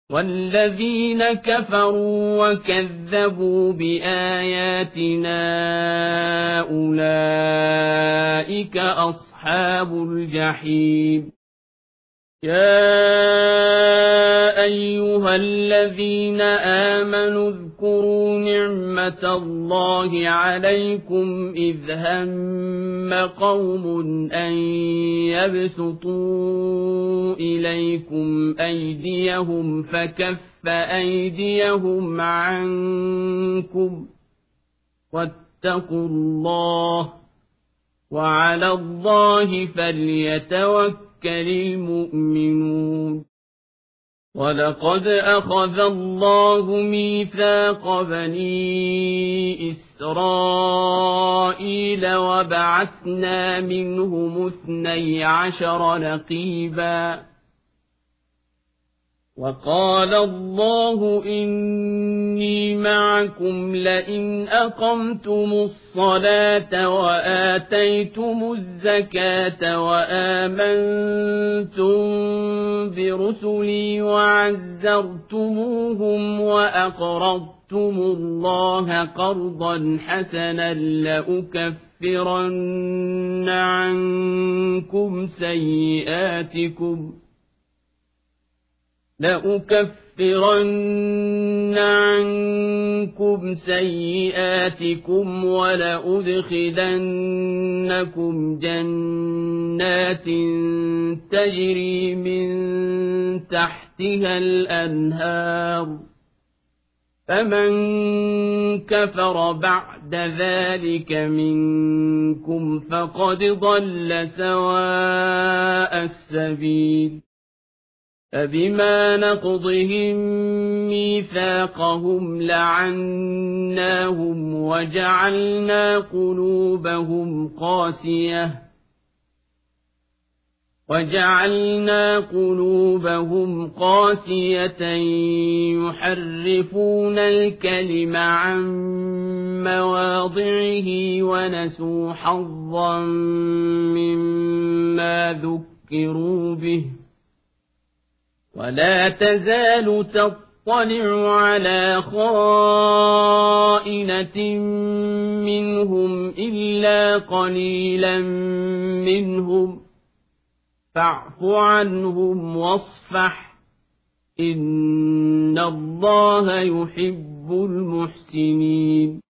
والذين كفروا وكذبوا بآياتنا أولئك أصحاب الجحيم يا أيها الذين آمنوا اذكروا نعمة الله عليكم إذ هم قوم أن يبسطوا إليكم أيديهم فكف أيديهم عنكم واتقوا الله وعلى الله فليتوكل المؤمنون ولقد أخذ الله ميثاق بني إسرائيل وبعثنا منهم 12 نقيبا وقال الله إني معكم لئن أقمتم الصلاة وآتيتم الزكاة وآمنتم برسلي وعزرتموهم وأقرضتم الله قرضا حسنا لأكفرن عنكم سيئاتكم ولأدخلنكم جنات تجري من تحتها الأنهار فمن كفر بعد ذلك منكم فقد ضل سواء السبيل فبما نقضهم ميثاقهم لعناهم وجعلنا قلوبهم قاسية يحرفون الكلم عن مواضعه ونسوا حظا مما ذكروا به ولا تزال تطلع على خائنة منهم إلا قليلا منهم فاعف عنهم واصفح إن الله يحب المحسنين